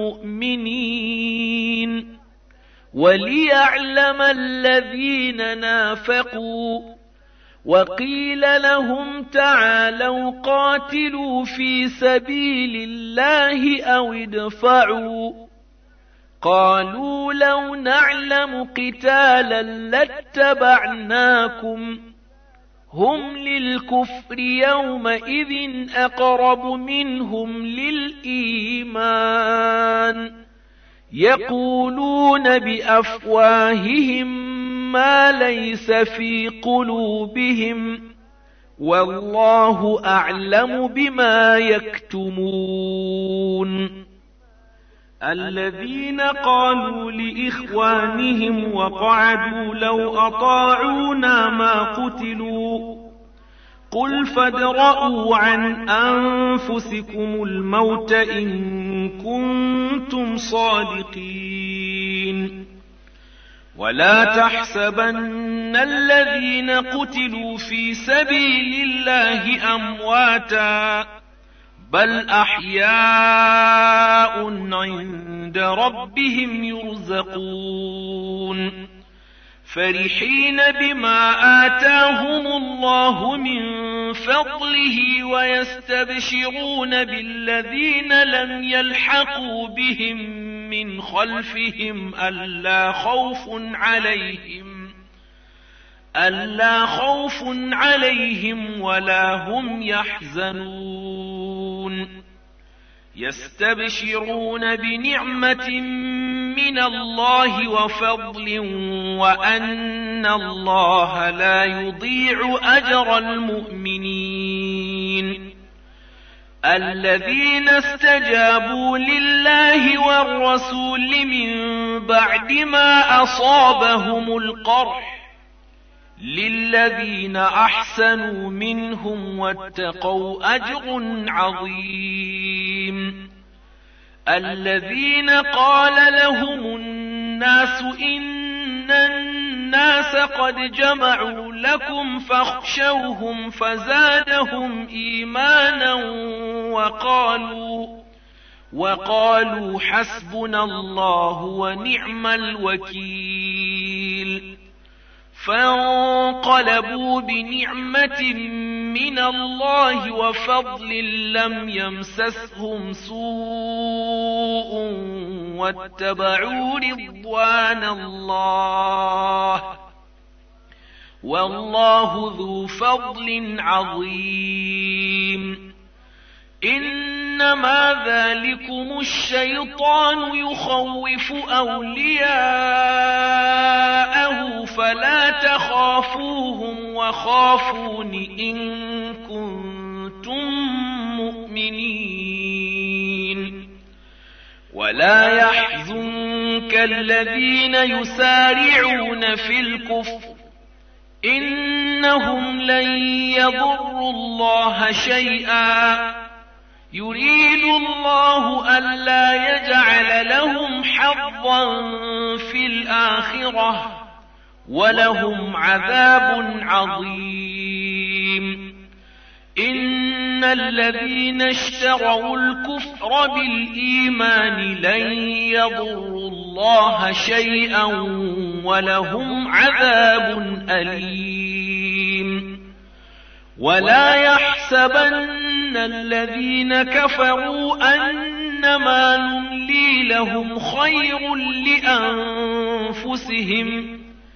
المؤمنين وليعلم الذين نافقوا. وقيل لهم تعالوا قاتلوا في سبيل الله أو ادفعوا. قالوا لو نعلم قتالا لاتبعناكم هم للكفر يومئذ أقرب منهم للإيمان يقولون بأفواههم ما ليس في قلوبهم والله أعلم بما يكتمون. الذين قالوا لإخوانهم وقعدوا لو أطاعونا ما قتلوا قل فادرءوا عن أنفسكم الموت إن كنتم صادقين. ولا تحسبن الذين قتلوا في سبيل الله أمواتا بل أحياء عند ربهم يرزقون فرحين بما آتاهم الله من فضله ويستبشرون بالذين لم يلحقوا بهم من خلفهم ألا خوف عليهم ألا خوف عليهم ولا هم يحزنون يستبشرون بنعمة من الله وفضل وأن الله لا يضيع أجر المؤمنين. الذين استجابوا لله والرسول من بعد ما أصابهم القرح للذين أحسنوا منهم واتقوا أجر عظيم. الذين قال لهم الناس إن الناس قد جمعوا لكم فاخشوهم فزادهم إيمانا وقالوا وقالوا حسبنا الله ونعم الوكيل. فانقلبوا بنعمة من الله وفضل لم يمسسهم سوء واتبعوا رضوان الله والله ذو فضل عظيم. إنما ذلكم الشيطان يخوف أولياءه فلا تخافوهم وخافون إن كنتم مؤمنين. ولا يحزنك الذين يسارعون في الكفر إنهم لن يضروا الله شيئا يريد الله ألا يجعل لهم حظا في الآخرة ولهم عذاب عظيم. إن الذين اشتروا الكفر بالإيمان لن يضروا الله شيئا ولهم عذاب أليم. ولا يحسبن الذين كفروا أنما نملي لهم خير لأنفسهم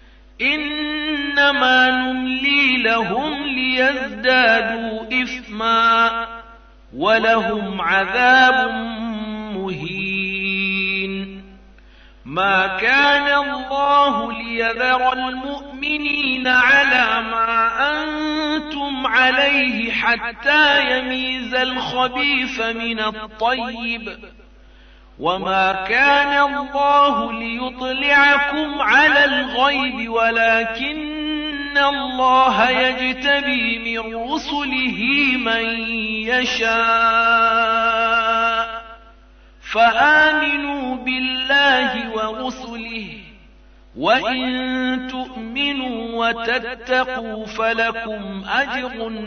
إنما نملي لهم ليزدادوا إثما ولهم عذاب مهين. ما كان الله ليذر المؤمنين على ما أنتم عليه حتى يميز الخبيث من الطيب وما كان الله ليطلعكم على الغيب ولكن الله يجتبي من رسله من يشاء فآمنوا بالله ورسله وإن تؤمنوا وتتقوا فلكم أجر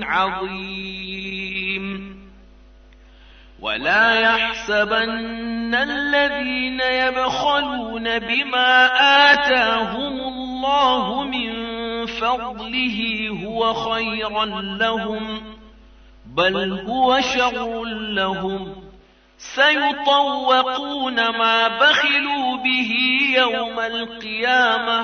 عظيم. ولا يحسبن الذين يبخلون بما آتاهم الله من فضله هو خيرا لهم، بل هو شر لهم، سيطوقون ما بخلوا به يوم القيامة،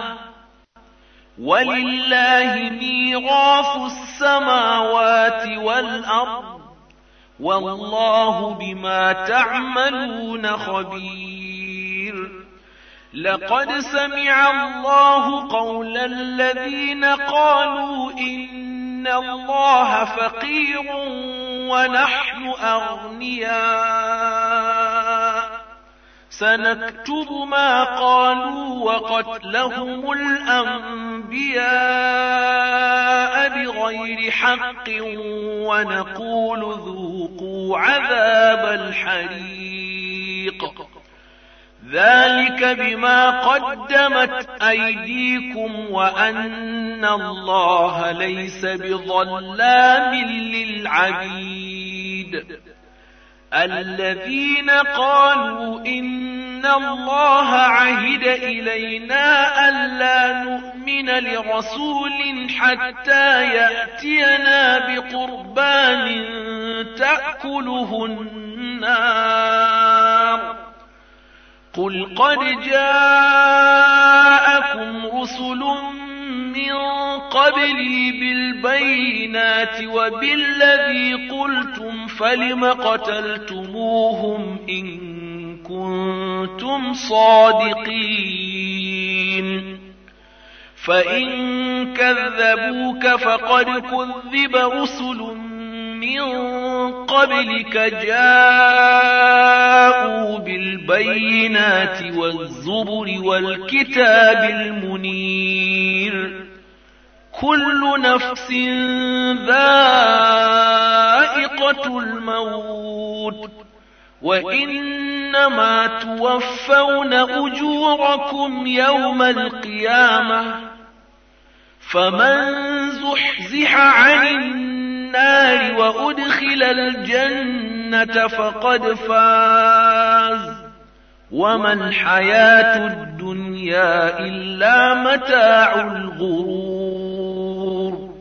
ولله ميراث السماوات والأرض، والله بما تعملون خبير. لقد سمع الله قول الذين قالوا إن الله فقير ونحن أغنياء، سنكتب ما قالوا وقتلهم الأنبياء بغير حق ونقول ذوقوا عذاب الحريق، ذلك بما قدمت أيديكم وأن الله ليس بظلام للعبيد. الذين قالوا إن الله عهد إلينا ألا نؤمن لرسول حتى يأتينا بقربان تأكله النار، قل قد جاءكم رسل من قبلي بالبينات وبالذي قلتم فلم قتلتموهم إن كنتم صادقين؟ فإن كذبوك فقد كذب رسل من قبلك جاءوا بالبينات والزبر والكتاب المنير، كل نفس ذائقة الموت، وإنما توفون أجوركم يوم القيامة، فمن زحزح عن النار وأدخل الجنة فقد فاز، وما الحياة الدنيا إلا متاع الغرور.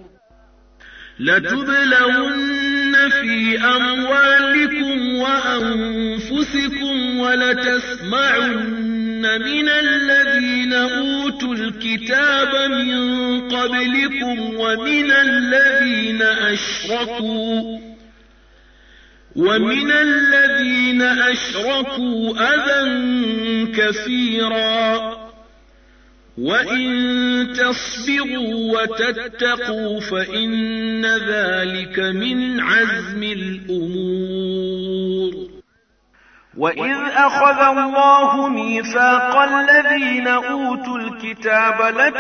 لتبلون في أموالكم وأنفسكم ولتسمعن من الذين أوتوا الكتاب من قبلكم ومن الذين أشركوا ومن الذين أشركوا أذى كثيرا، وإن تصبروا وتتقوا فإن ذلك من عزم الأمور. وإذ أخذ الله ميثاق الذين أوتوا الكتاب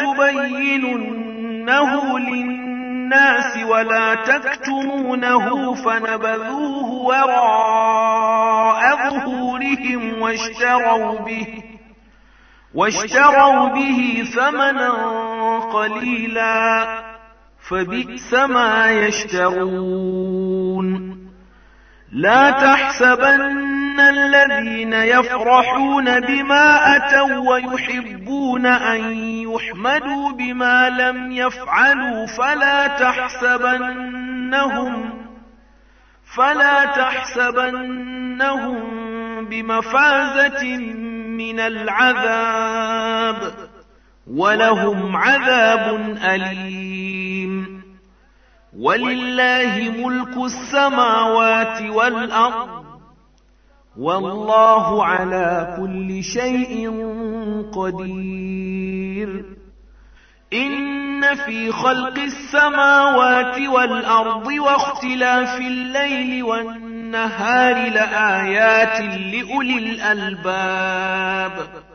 لتبيننه للناس ولا تكتمونه فنبذوه وراء ظهورهم واشتروا به واشتروا به ثمنا قليلا فبئس ما يشترون. لا تحسبن الذين يفرحون بما أتوا ويحبون أن يحمدوا بما لم يفعلوا فلا تحسبنهم فلا تحسبنهم بمفازة من العذاب، ولهم عذاب أليم. ولله ملك السماوات والأرض، والله على كل شيء قدير. إن في خلق السماوات والأرض واختلاف الليل والنهار لآيات لأولي الألباب،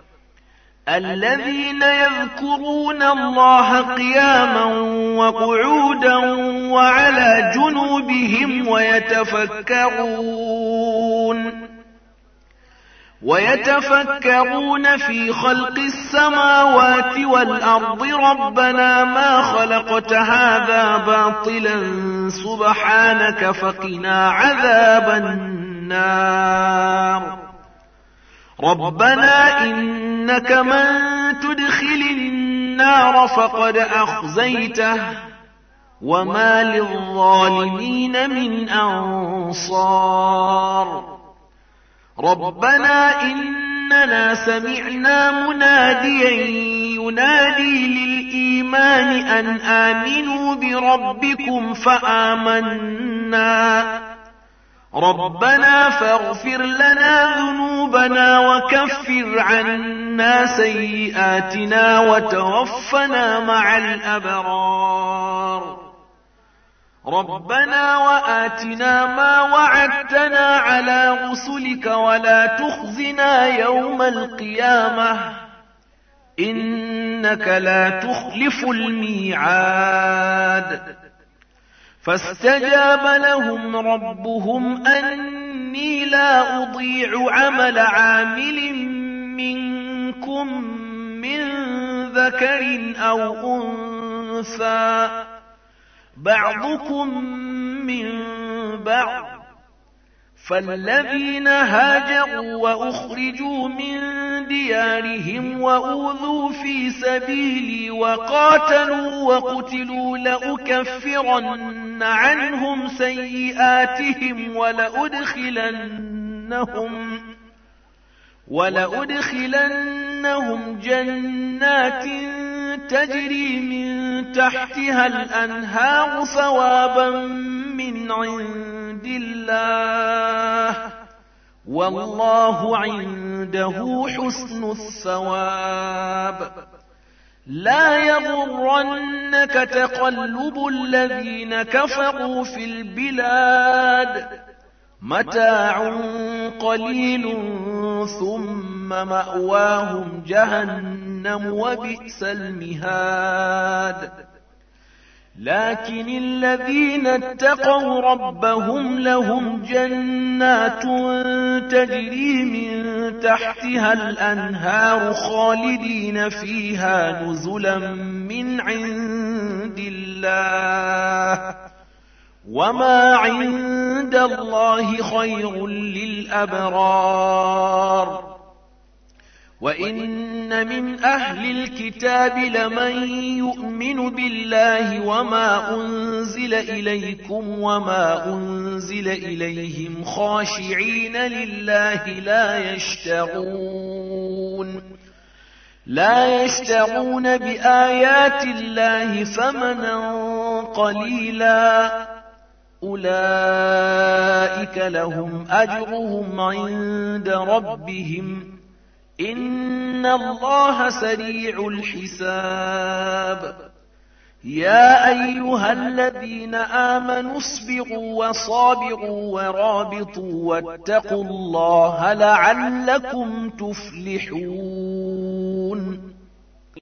الذين يذكرون الله قياما وقعودا وعلى جنوبهم ويتفكرون ويتفكرون في خلق السماوات والأرض ربنا ما خلقت هذا باطلا سبحانك فقنا عذاب النار ربنا إنك من تدخل النار فقد أخزيته وما للظالمين من أنصار ربنا إننا سمعنا مناديا ينادي للإيمان أن آمنوا بربكم فآمنا ربنا فاغفر لنا ذنوبنا وكفر عنا سيئاتنا وتوفنا مع الأبرار ربنا وآتنا ما وعدتنا على رسلك ولا تخزنا يوم القيامة إنك لا تخلف الميعاد فاستجاب لهم ربهم أني لا أضيع عمل عامل منكم من ذكر أو أنثى بعضكم من بعض فالذين هاجروا وأخرجوا من ديارهم وأوذوا في سبيلي وقاتلوا وقتلوا لأكفرن عنهم سيئاتهم ولأدخلنهم ولأدخلنهم جنات تجري من تحتها الأنهار ثوابا من عند الله والله عنده حسن الثواب لا يغرنك تقلب الذين كفروا في البلاد متاع قليل ثم مأواهم جهنم وبئس المهاد لكن الذين اتقوا ربهم لهم جنات تجري من تحتها الأنهار خالدين فيها نزلا من عند الله وما عند الله خير للأبرار وإن من أهل الكتاب لمن يؤمن بالله وما أنزل إليكم وما أنزل إليهم خاشعين لله لا يشترون لا يشترون بآيات الله ثمنا قليلا أولئك لهم أجرهم عند ربهم إن الله سريع الحساب يا أيها الذين آمنوا اصبروا وصابروا ورابطوا واتقوا الله لعلكم تفلحون